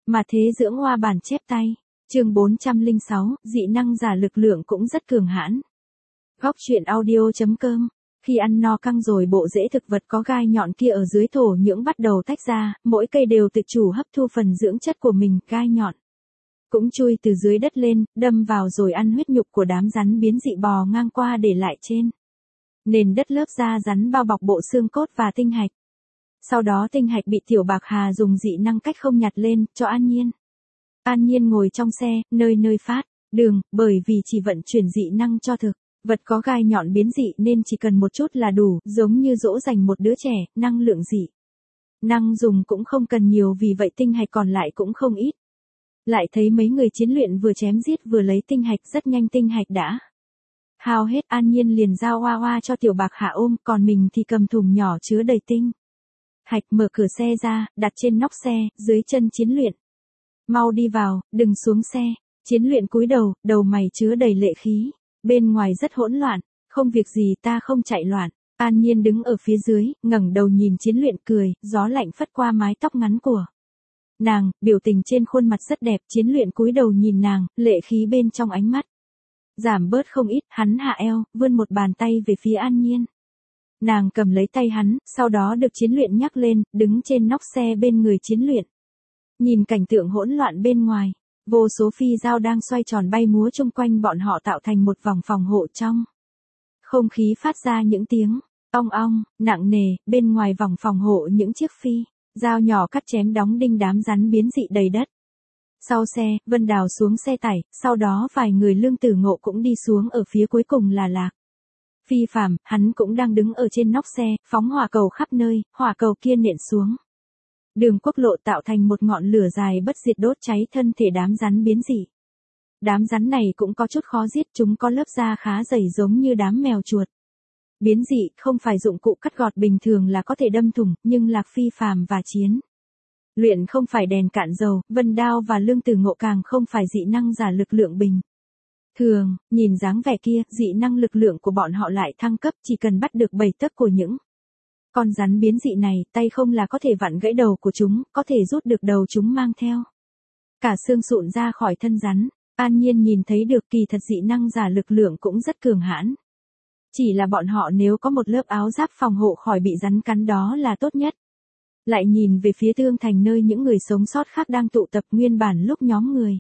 Mà thế dưỡng hoa bản chép tay. Chương 406, dị năng giả lực lượng cũng rất cường hãn. Góc truyện audio.com. Khi ăn no căng rồi bộ rễ thực vật có gai nhọn kia ở dưới thổ nhưỡng bắt đầu tách ra, mỗi cây đều tự chủ hấp thu phần dưỡng chất của mình, gai nhọn cũng chui từ dưới đất lên, đâm vào rồi ăn huyết nhục của đám rắn biến dị bò ngang qua để lại trên nền đất lớp da rắn bao bọc bộ xương cốt và tinh hạch. Sau đó tinh hạch bị Tiểu Bạc Hà dùng dị năng cách không nhặt lên, cho An Nhiên. An Nhiên ngồi trong xe, nơi nơi phát đường, bởi vì chỉ vận chuyển dị năng cho thực vật có gai nhọn biến dị nên chỉ cần một chút là đủ, giống như dỗ dành một đứa trẻ, năng lượng dị năng dùng cũng không cần nhiều, vì vậy tinh hạch còn lại cũng không ít. Lại thấy mấy người chiến luyện vừa chém giết vừa lấy tinh hạch, rất nhanh tinh hạch đã hao hết. An Nhiên liền giao hoa hoa cho Tiểu Bạc Hà ôm, còn mình thì cầm thùng nhỏ chứa đầy tinh hạch, mở cửa xe ra, đặt trên nóc xe, dưới chân chiến luyện. Mau đi vào, đừng xuống xe. Chiến luyện cúi đầu, đầu mày chứa đầy lệ khí. Bên ngoài rất hỗn loạn. Không việc gì, ta không chạy loạn. An Nhiên đứng ở phía dưới, ngẩng đầu nhìn chiến luyện cười, gió lạnh phất qua mái tóc ngắn của nàng, biểu tình trên khuôn mặt rất đẹp. Chiến luyện cúi đầu nhìn nàng, lệ khí bên trong ánh mắt giảm bớt không ít. Hắn hạ eo, vươn một bàn tay về phía An Nhiên. Nàng cầm lấy tay hắn, sau đó được chiến luyện nhắc lên, đứng trên nóc xe bên người chiến luyện. Nhìn cảnh tượng hỗn loạn bên ngoài, vô số phi dao đang xoay tròn bay múa chung quanh bọn họ tạo thành một vòng phòng hộ trong. Không khí phát ra những tiếng ong ong, nặng nề, bên ngoài vòng phòng hộ những chiếc phi dao nhỏ cắt chém đóng đinh đám rắn biến dị đầy đất. Sau xe, Vân Đào xuống xe tải, sau đó vài người Lương Tử Ngộ cũng đi xuống, ở phía cuối cùng là Lạc Phi Phàm, hắn cũng đang đứng ở trên nóc xe, phóng hỏa cầu khắp nơi, hỏa cầu kia nện xuống đường quốc lộ tạo thành một ngọn lửa dài bất diệt đốt cháy thân thể đám rắn biến dị. Đám rắn này cũng có chút khó giết, chúng có lớp da khá dày giống như đám mèo chuột biến dị, không phải dụng cụ cắt gọt bình thường là có thể đâm thủng, nhưng Lạc Phi Phàm và chiến luyện không phải đèn cạn dầu, Vân Đao và Lương Tử Ngộ càng không phải dị năng giả lực lượng bình thường. Nhìn dáng vẻ kia, dị năng lực lượng của bọn họ lại thăng cấp, chỉ cần bắt được 7 tấc của những con rắn biến dị này, tay không là có thể vặn gãy đầu của chúng, có thể rút được đầu chúng mang theo cả xương sụn ra khỏi thân rắn. An Nhiên nhìn thấy được, kỳ thật dị năng giả lực lượng cũng rất cường hãn. Chỉ là bọn họ nếu có một lớp áo giáp phòng hộ khỏi bị rắn cắn đó là tốt nhất. Lại nhìn về phía Thương Thành nơi những người sống sót khác đang tụ tập, nguyên bản lúc nhóm người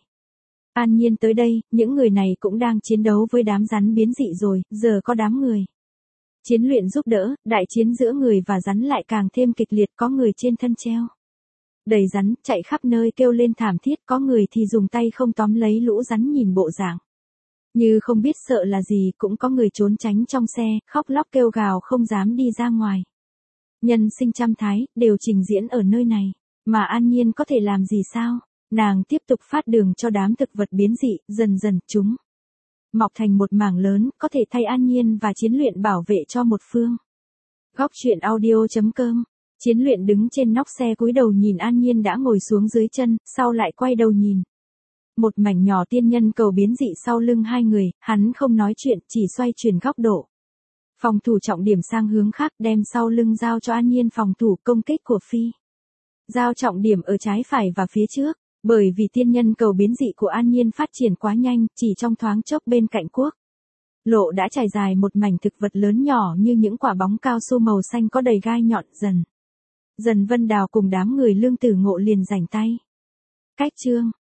An Nhiên tới đây, những người này cũng đang chiến đấu với đám rắn biến dị rồi, giờ có đám người chiến luyện giúp đỡ, đại chiến giữa người và rắn lại càng thêm kịch liệt, có người trên thân treo đầy rắn, chạy khắp nơi kêu lên thảm thiết, có người thì dùng tay không tóm lấy lũ rắn nhìn bộ dạng như không biết sợ là gì, cũng có người trốn tránh trong xe, khóc lóc kêu gào không dám đi ra ngoài. Nhân sinh trăm thái, đều trình diễn ở nơi này, mà An Nhiên có thể làm gì sao? Nàng tiếp tục phát đường cho đám thực vật biến dị, dần dần chúng mọc thành một mảng lớn, có thể thay An Nhiên và chiến luyện bảo vệ cho một phương. Góc truyện audio.com. Chiến luyện đứng trên nóc xe cúi đầu nhìn An Nhiên đã ngồi xuống dưới chân, sau lại quay đầu nhìn một mảnh nhỏ tiên nhân cầu biến dị sau lưng hai người, hắn không nói chuyện, chỉ xoay chuyển góc độ phòng thủ trọng điểm sang hướng khác, đem sau lưng giao cho An Nhiên phòng thủ công kích của phi giao trọng điểm ở trái phải và phía trước. Bởi vì tiên nhân cầu biến dị của An Nhiên phát triển quá nhanh, chỉ trong thoáng chốc bên cạnh quốc lộ đã trải dài một mảnh thực vật lớn nhỏ như những quả bóng cao su màu xanh có đầy gai nhọn. Dần Vân Đào cùng đám người Lương Tử Ngộ liền rảnh tay cách chương